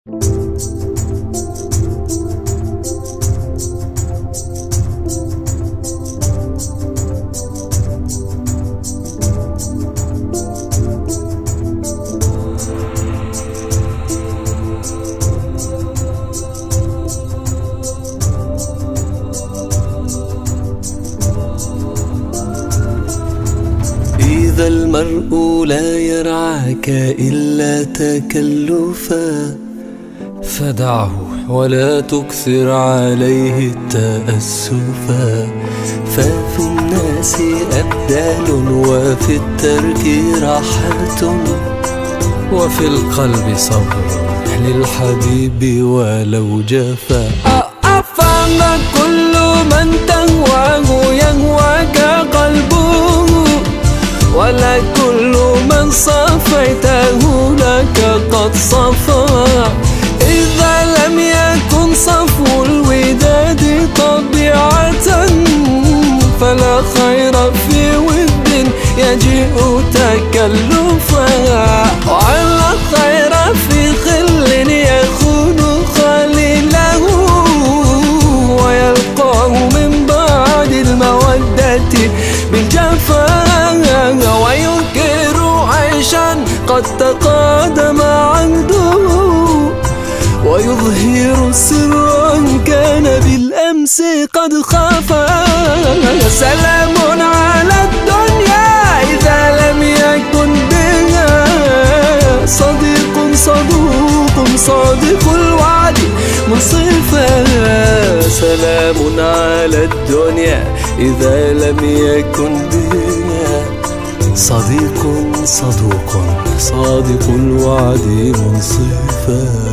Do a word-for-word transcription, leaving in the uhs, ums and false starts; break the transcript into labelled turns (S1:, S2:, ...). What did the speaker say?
S1: إذا المرء لا يرعاك إلا تكلفا فدعه ولا تكثر عليه التأسفا، ففي الناس أبدال وفي الترك راحة وفي القلب صبر للحبيب ولو جفا. أفهم كل من تهواه يهواك قلبه، ولا كل من صفيته لك قد صفى. إذا لم يكن صفو الوداد طبيعة فلا خير في ود يجيء تكلفا، ولا خير في خل يخون خليله ويلقاه من بعد المودة بالجفا، وينكر عيشا قد تقادم عنده ويظهر سرا كان بالأمس قد خفى. سلام على الدنيا إذا لم يكن بها صديق صدوق صادق الوعد منصفا. سلام على الدنيا إذا لم يكن بها صديق صدوق صادق الوعد منصفا.